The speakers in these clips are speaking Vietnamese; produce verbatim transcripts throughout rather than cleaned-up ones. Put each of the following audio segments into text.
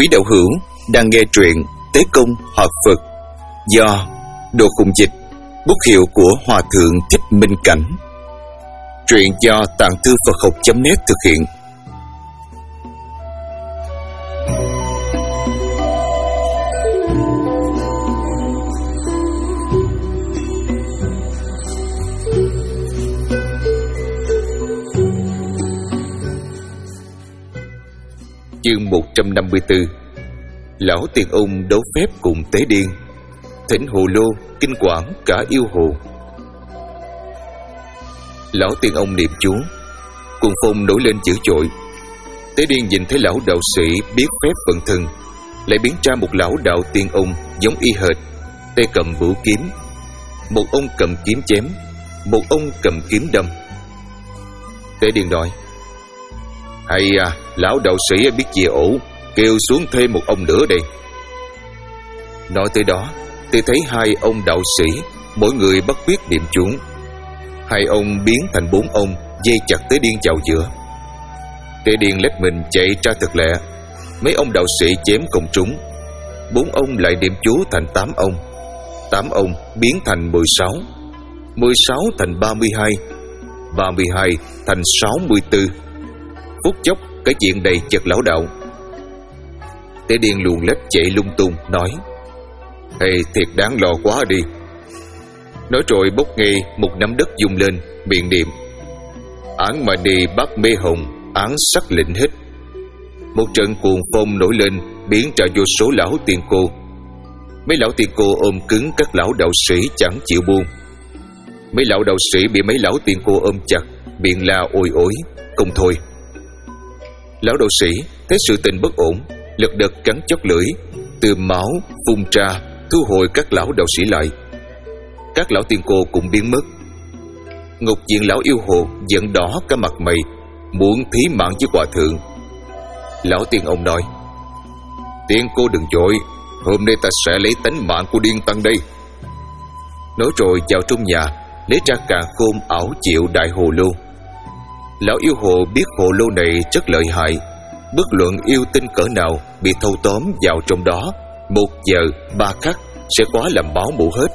Quý đạo hữu đang nghe truyện Tế Công Hợp Phật do Đồ Khùng Dịch, bút hiệu của Hòa Thượng Thích Minh Cảnh. Truyện do Tạng Thư Phật Học chấm net thực hiện. Chương một trăm năm mươi tư. Lão Tiền Ung đấu phép cùng Tế Điên, thỉnh hồ lô, kinh quản cả yêu hồ. Lão Tiền Ông niệm chú, cuồng phong nổi lên dữ dội. Tế Điên nhìn thấy lão đạo sĩ biết phép vận thân, lại biến ra một lão đạo Tiên Ông giống y hệt, tay cầm vũ kiếm. Một ông cầm kiếm chém, một ông cầm kiếm đâm. Tế Điên nói: hay à, lão đạo sĩ biết chia ổ, kêu xuống thêm một ông nữa đây. Nói tới đó thì thấy hai ông đạo sĩ, mỗi người bắt quyết niệm chú. Hai ông biến thành bốn ông, dây chặt Tế Điên vào giữa. Tế Điên lách mình chạy ra thật lẹ. Mấy ông đạo sĩ chém không trúng. Bốn ông lại niệm chú thành tám ông. Tám ông biến thành mười sáu. Mười sáu thành ba mươi hai. Ba mươi hai thành sáu mươi tư. Phút chốc cái chuyện đầy chật lão đạo. Tế Điên luồn lách chạy lung tung nói: hey, thiệt đáng lo quá đi. Nói rồi bốc nghe một nắm đất dung lên, miệng niệm: án mà đi bắt mê hồng, án sắc lĩnh hết. Một trận cuồng phong nổi lên, biến ra vô số lão tiên cô. Mấy lão tiên cô ôm cứng các lão đạo sĩ chẳng chịu buông. Mấy lão đạo sĩ bị mấy lão tiên cô ôm chặt, miệng la ôi ối không thôi. Lão đạo sĩ thấy sự tình bất ổn, lật đật cắn chót lưỡi, từ máu phun ra, thu hồi các lão đạo sĩ lại. Các lão tiên cô cũng biến mất. Ngục diện lão yêu hồ giận đỏ cả mặt mày, muốn thí mạng với hòa thượng. Lão tiên ông nói: tiên cô đừng vội, hôm nay ta sẽ lấy tánh mạng của điên tăng đây. Nói rồi vào trong nhà, lấy ra càn khôn ảo diệu đại hồ lô. Lão yêu hồ biết hồ lô này rất lợi hại, bất luận yêu tinh cỡ nào bị thâu tóm vào trong đó, một giờ ba khắc sẽ hóa làm máu mủ hết.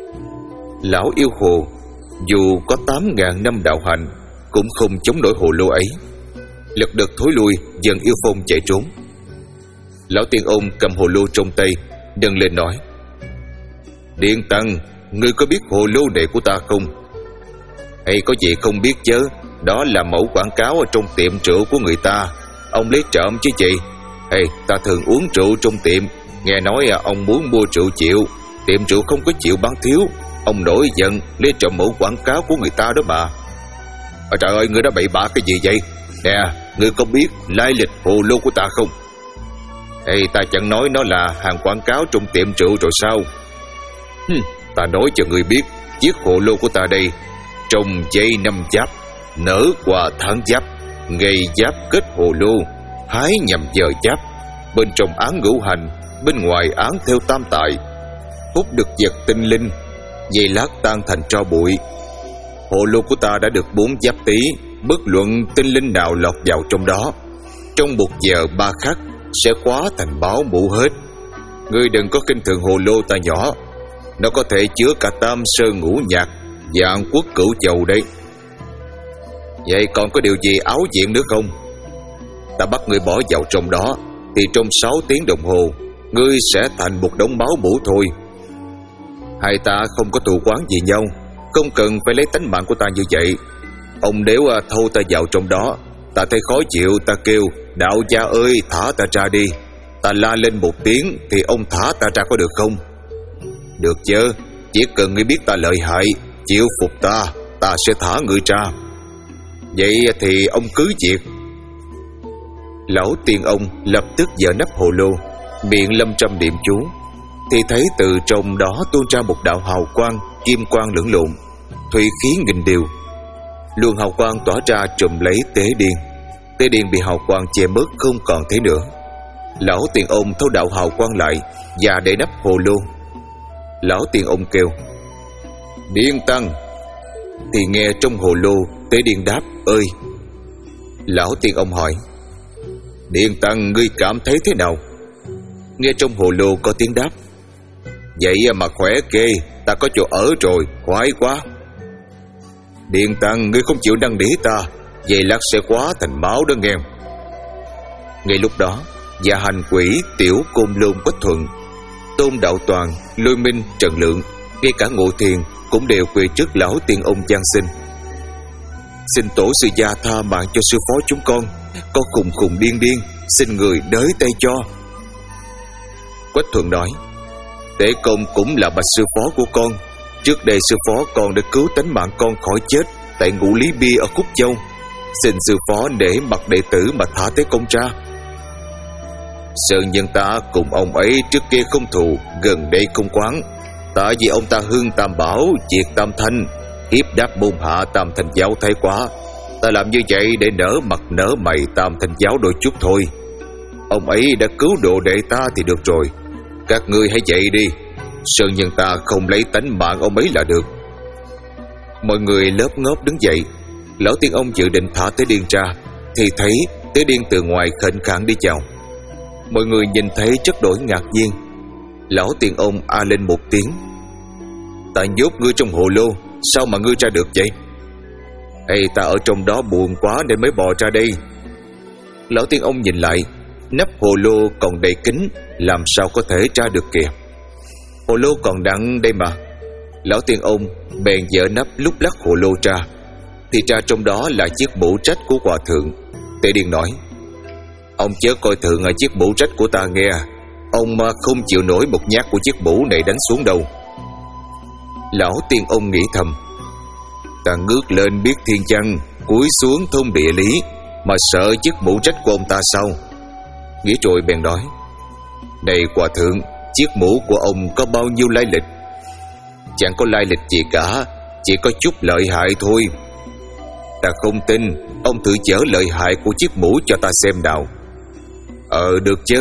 Lão yêu hồ dù có tám ngàn năm đạo hành cũng không chống nổi hồ lô ấy, lật đật thối lui, dần yêu phong chạy trốn. Lão tiên ông cầm hồ lô trong tay, nâng lên nói: Điên tăng, ngươi có biết hồ lô này của ta không? Hay có gì không biết chứ? Đó là mẫu quảng cáo ở trong tiệm rượu của người ta. Ông lấy trộm chứ chị. Ê, ta thường uống rượu trong tiệm, nghe nói à, ông muốn mua rượu chịu, tiệm rượu không có chịu bán thiếu. Ông nổi giận lấy trộm mẫu quảng cáo của người ta đó mà. À, trời ơi, ngươi đã bậy bạ cái gì vậy? Nè, ngươi có biết lai lịch hồ lô của ta không? Ê, ta chẳng nói nó là hàng quảng cáo trong tiệm rượu rồi sao? Hừm, ta nói cho ngươi biết, chiếc hồ lô của ta đây trồng dây năm giáp, nở qua tháng giáp, ngày giáp kết hồ lô, hái nhằm giờ giáp. Bên trong án ngũ hành, bên ngoài án theo tam tài. Hút được vật tinh linh, dây lát tan thành tro bụi. Hồ lô của ta đã được bốn giáp tý, bất luận tinh linh nào lọt vào trong đó, trong một giờ ba khắc sẽ hóa thành báo mũ hết. Ngươi đừng có khinh thường hồ lô ta nhỏ, nó có thể chứa cả tam sơn ngũ nhạc, vạn quốc cửu dầu đấy. Vậy còn có điều gì áo diện nữa không? Ta bắt ngươi bỏ vào trong đó, thì trong sáu tiếng đồng hồ ngươi sẽ thành một đống máu mủ thôi. Hai ta không có thù oán gì nhau, không cần phải lấy tánh mạng của ta như vậy. Ông nếu thâu ta vào trong đó, ta thấy khó chịu, ta kêu: đạo gia ơi, thả ta ra đi. Ta la lên một tiếng thì ông thả ta ra có được không? Được chứ, chỉ cần ngươi biết ta lợi hại, chịu phục ta, ta sẽ thả ngươi ra. Vậy thì ông cứ việc. Lão tiên ông lập tức dỡ nắp hồ lô, miệng lâm trăm niệm chú, thì thấy từ trong đó tuôn ra một đạo hào quang, kim quang lẫn lộn, thủy khí nghìn điều. Luồng hào quang tỏa ra trùm lấy Tế Điên. Tế Điên bị hào quang che mất không còn thấy nữa. Lão tiên ông thâu đạo hào quang lại và để nắp hồ lô. Lão tiên ông kêu: Điên tăng. Thì nghe trong hồ lô Tế Điên đáp: ơi. Lão tiên ông hỏi: Điên tăng, ngươi cảm thấy thế nào? Nghe trong hồ lô có tiếng đáp: Vậy mà khỏe kê, ta có chỗ ở rồi, khoái quá. Điền Tăng, ngươi không chịu năn nỉ ta, vậy lát sẽ quá thành máu đó nghe. Ngay lúc đó, Dạ Hành Quỷ, Tiểu Côn Lôn, Quách Thuận, Tôn Đạo Toàn, Lôi Minh, Trần Lượng, ngay cả Ngộ Thiền cũng đều quỳ trước lão tiên ông van xin: Xin tổ sư gia tha mạng cho sư phó chúng con, con khùng khùng điên điên, xin người đới tay cho. Quách Thuận nói: Tế Công cũng là bạch sư phó của con. Trước đây sư phó con đã cứu tánh mạng con khỏi chết tại Ngũ Lý Bia ở Khúc Châu. Xin sư phó để mặt đệ tử mà thả Tế Công ra. Sơn nhân ta cùng ông ấy trước kia không thù, gần đây không quán. Tại vì ông ta hưng tam bảo, diệt tam thanh, hiếp đáp môn hạ tam thanh giáo thái quá. Ta làm như vậy để nở mặt nở mày tam thanh giáo đôi chút thôi. Ông ấy đã cứu độ đệ ta thì được rồi. Các ngươi hãy dậy đi. Sơn nhân ta không lấy tánh mạng ông ấy là được. Mọi người lớp ngóp đứng dậy. Lão tiên ông dự định thả Tế Điên ra, thì thấy Tế Điên từ ngoài khệnh khạng đi chào. Mọi người nhìn thấy chất đổi ngạc nhiên. Lão tiên ông a lên một tiếng: Ta nhốt ngươi trong hồ lô, sao mà ngươi ra được vậy? Ê, ta ở trong đó buồn quá nên mới bò ra đây. Lão tiên ông nhìn lại, nắp hồ lô còn đầy kín, làm sao có thể ra được kìa. Hồ lô còn đặng đây mà. Lão tiên ông bèn dỡ nắp lúc lắc hồ lô ra, thì ra trong đó là chiếc mũ trách của hòa thượng. Tế Điên nói: Ông chớ coi thường ở chiếc mũ trách của ta nghe. Ông không chịu nổi một nhát của chiếc mũ này đánh xuống đâu. Lão tiên ông nghĩ thầm: Ta ngước lên biết thiên văn, cúi xuống thông địa lý, mà sợ chiếc mũ trách của ông ta sao? Nghĩ rồi bèn nói: Này hòa thượng, chiếc mũ của ông có bao nhiêu lai lịch? Chẳng có lai lịch gì cả, chỉ có chút lợi hại thôi. Ta không tin, ông thử chở lợi hại của chiếc mũ cho ta xem nào. Ờ được chứ.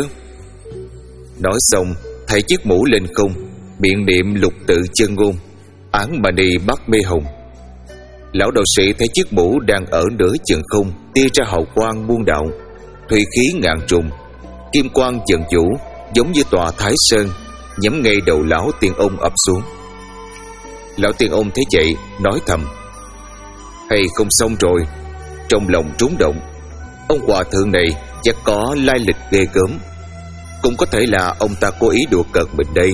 Nói xong, thầy chiếc mũ lên không, miệng niệm lục tự chân ngôn: Án Mani Bát Mê Hồng. Lão đạo sĩ thấy chiếc mũ đang ở nửa chừng không, tia ra hào quang muôn đạo, thủy khí ngàn trùng, kim quang dần vũ, giống như tòa Thái Sơn, nhắm ngay đầu lão tiên ông ập xuống. Lão tiên ông thấy vậy, nói thầm: Hay không xong rồi. Trong lòng trúng động, ông hòa thượng này chắc có lai lịch ghê gớm. Cũng có thể là ông ta cố ý đùa cợt mình đây.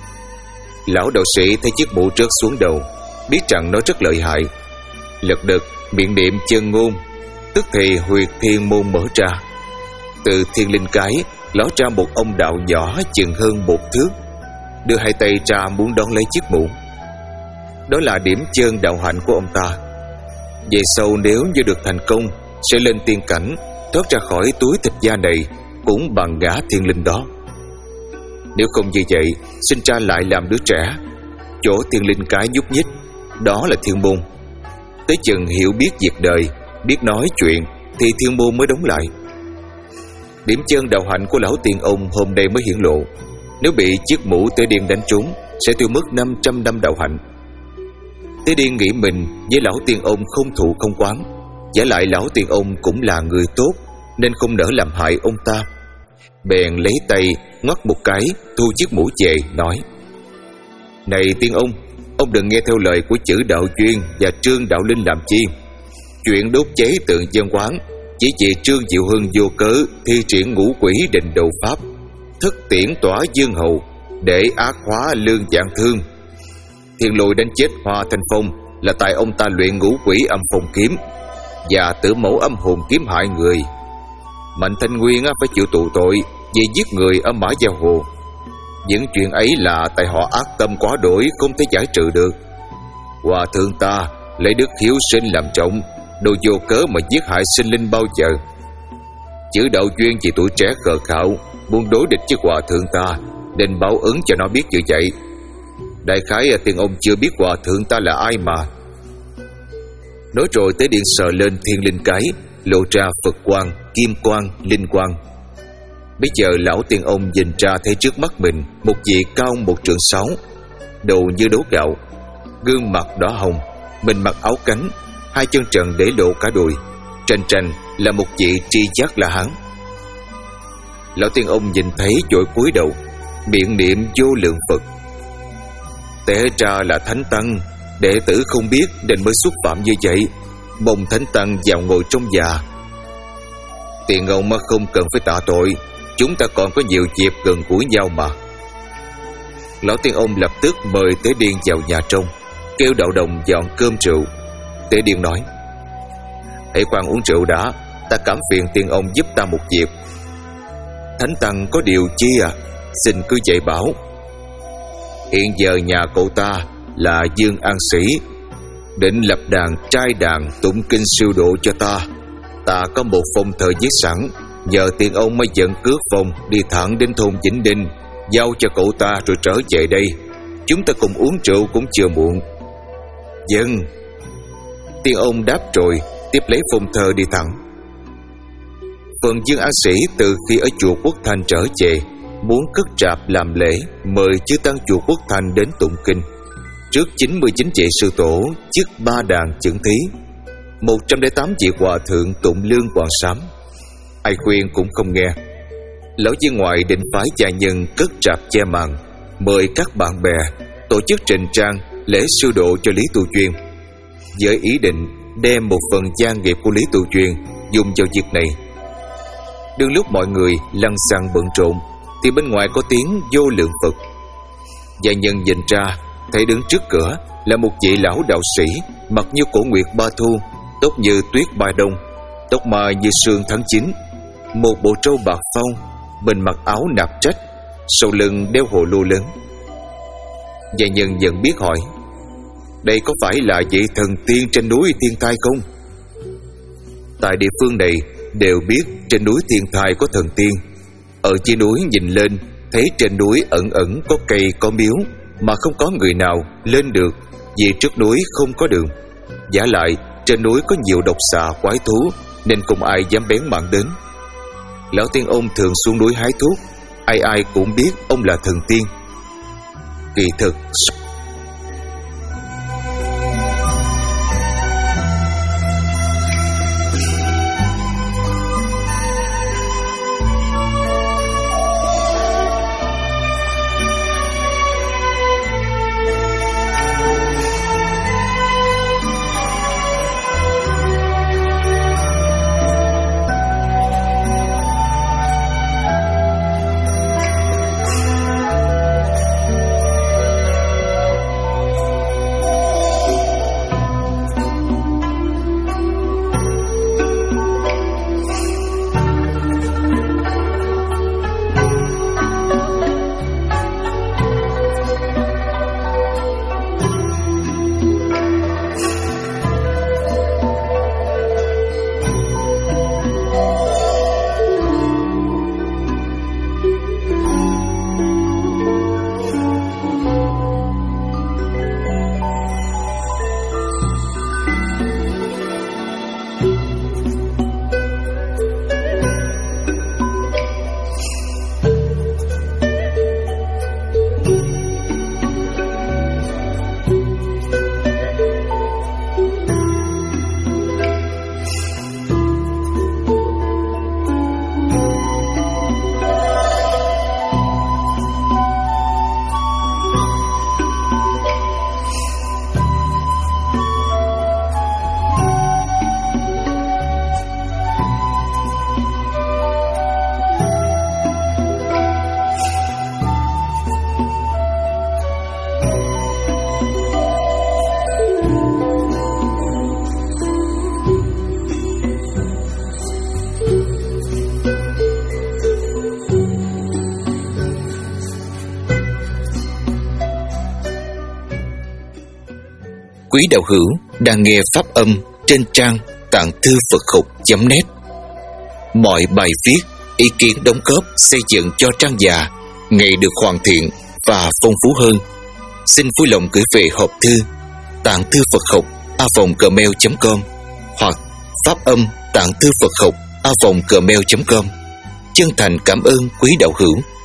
Lão đạo sĩ thấy chiếc mũ rớt xuống đầu, biết rằng nó rất lợi hại, lật đật miệng niệm chân ngôn, tức thì huyệt thiên môn mở ra. Từ thiên linh cái ló ra một ông đạo nhỏ chừng hơn một thước, đưa hai tay ra muốn đón lấy chiếc mũ. Đó là điểm chân đạo hạnh của ông ta. Về sau nếu như được thành công, sẽ lên tiên cảnh, thoát ra khỏi túi thịt da này cũng bằng gã thiên linh đó. Nếu không như vậy, sinh ra lại làm đứa trẻ. Chỗ thiên linh cái nhúc nhích, đó là thiên môn. Tới chừng hiểu biết việc đời, biết nói chuyện, thì thiên môn mới đóng lại. Điểm chân đạo hạnh của lão tiên ông hôm nay mới hiển lộ. Nếu bị chiếc mũ Tế Điên đánh trúng, sẽ tiêu mất năm trăm năm đạo hạnh. Tế Điên nghĩ mình với lão tiên ông không thù không oán, giả lại lão tiên ông cũng là người tốt, nên không nỡ làm hại ông ta. Bèn lấy tay ngoắc một cái, thu chiếc mũ về, nói: Này tiên ông, ông đừng nghe theo lời của chữ đạo duyên và Trương đạo linh làm chi. Chuyện đốt cháy tượng dân quán chỉ vì Trương Diệu Hưng vô cớ thi triển ngũ quỷ định độ pháp, thức tiễn tỏa dương hầu, để ác hóa lương dạng thương. Thiên lôi đánh chết Hoa Thanh Phong là tại ông ta luyện ngũ quỷ âm phong kiếm và tử mẫu âm hồn kiếm hại người. Mạnh Thanh Nguyên phải chịu tù tội vì giết người ở Mã Gia Hồ. Những chuyện ấy là tại họ ác tâm quá đổi, không thể giải trừ được. Hòa thượng ta lấy đức hiếu sinh làm trọng, đồ vô cớ mà giết hại sinh linh bao giờ. Chữ đạo duyên vì tuổi trẻ khờ khạo, muốn đối địch với hòa thượng ta, nên báo ứng cho nó biết như vậy. Đại khái tiên ông chưa biết hòa thượng ta là ai mà. Nói rồi Tế Điên sờ lên thiên linh cái, lộ ra Phật quang, kim quang, linh quang. Bây giờ lão tiên ông nhìn ra thấy trước mắt mình một vị cao một trượng sáu, đầu như đố gạo, gương mặt đỏ hồng, mình mặc áo cánh, hai chân trần để lộ cả đùi, trên trần là một vị tri giác La Hán. Lão tiên ông nhìn thấy vội cúi đầu, miệng niệm vô lượng Phật. Té ra là Thánh Tăng, đệ tử không biết nên mới xúc phạm như vậy, mong Thánh Tăng vào ngồi trong nhà. Tiền ông mà không cần phải tạ tội, chúng ta còn có nhiều dịp gần gũi nhau mà. Lão tiên ông lập tức mời Tế Điên vào nhà trong, kêu đạo đồng dọn cơm rượu. Tế Điên nói: hãy khoan uống rượu đã, ta cảm phiền tiên ông giúp ta một việc. Thánh Tăng có điều chi à? Xin cứ dạy bảo. Hiện giờ nhà cậu ta là Dương An Sĩ, định lập đàn trai đàn tụng kinh siêu độ cho ta. Ta có một phong thờ viết sẵn, nhờ tiên ông mới dẫn cước phong đi thẳng đến thôn Vĩnh Đinh, giao cho cậu ta rồi trở về đây. Chúng ta cùng uống rượu cũng chưa muộn. Vâng. Tiên ông đáp rồi tiếp lấy phong thờ đi thẳng. Phần Dương An Sĩ từ khi ở chùa Quốc Thanh trở về, muốn cất trạp làm lễ mời chư tăng chùa Quốc Thanh đến tụng kinh. Trước chín mươi chín vị sư tổ chức ba đàn chưởng thí, một trăm lẻ tám vị hòa thượng tụng lương quảng sám. Ai khuyên cũng không nghe. Lão viên ngoại định phái gia nhân cất trạp che màn, mời các bạn bè tổ chức trình trang lễ siêu độ cho Lý Tu Chuyên, với ý định đem một phần gia nghiệp của Lý Tu Chuyên dùng vào việc này. Đương lúc mọi người lăng xăng bận rộn thì bên ngoài có tiếng vô lượng Phật. Gia nhân nhìn ra thấy đứng trước cửa là một vị lão đạo sĩ, mặt như cổ nguyệt ba thu, tóc như tuyết ba đông, tóc mai như sương tháng chín, một bộ trâu bạc phau, bên mặc áo nạp trách, sau lưng đeo hồ lô lớn. Gia nhân nhận biết hỏi: đây có phải là vị thần tiên trên núi Thiên Thai không? Tại địa phương này đều biết trên núi Thiên Thai có thần tiên. Ở trên núi nhìn lên thấy trên núi ẩn ẩn có cây có miếu, mà không có người nào lên được vì trước núi không có đường. Giả lại trên núi có nhiều độc xà quái thú nên không ai dám bén mảng đến. Lão tiên ông thường xuống núi hái thuốc, ai ai cũng biết ông là thần tiên. Kỳ thực quý đạo hữu đang nghe pháp âm trên trang tạng thư Phật học chấm net. Mọi bài viết, ý kiến đóng góp xây dựng cho trang già ngày được hoàn thiện và phong phú hơn. Xin vui lòng gửi về hộp thư tạng thư Phật học a vòng gmail chấm com hoặc pháp âm tạng thư Phật học a vòng gmail chấm com. Chân thành cảm ơn quý đạo hữu.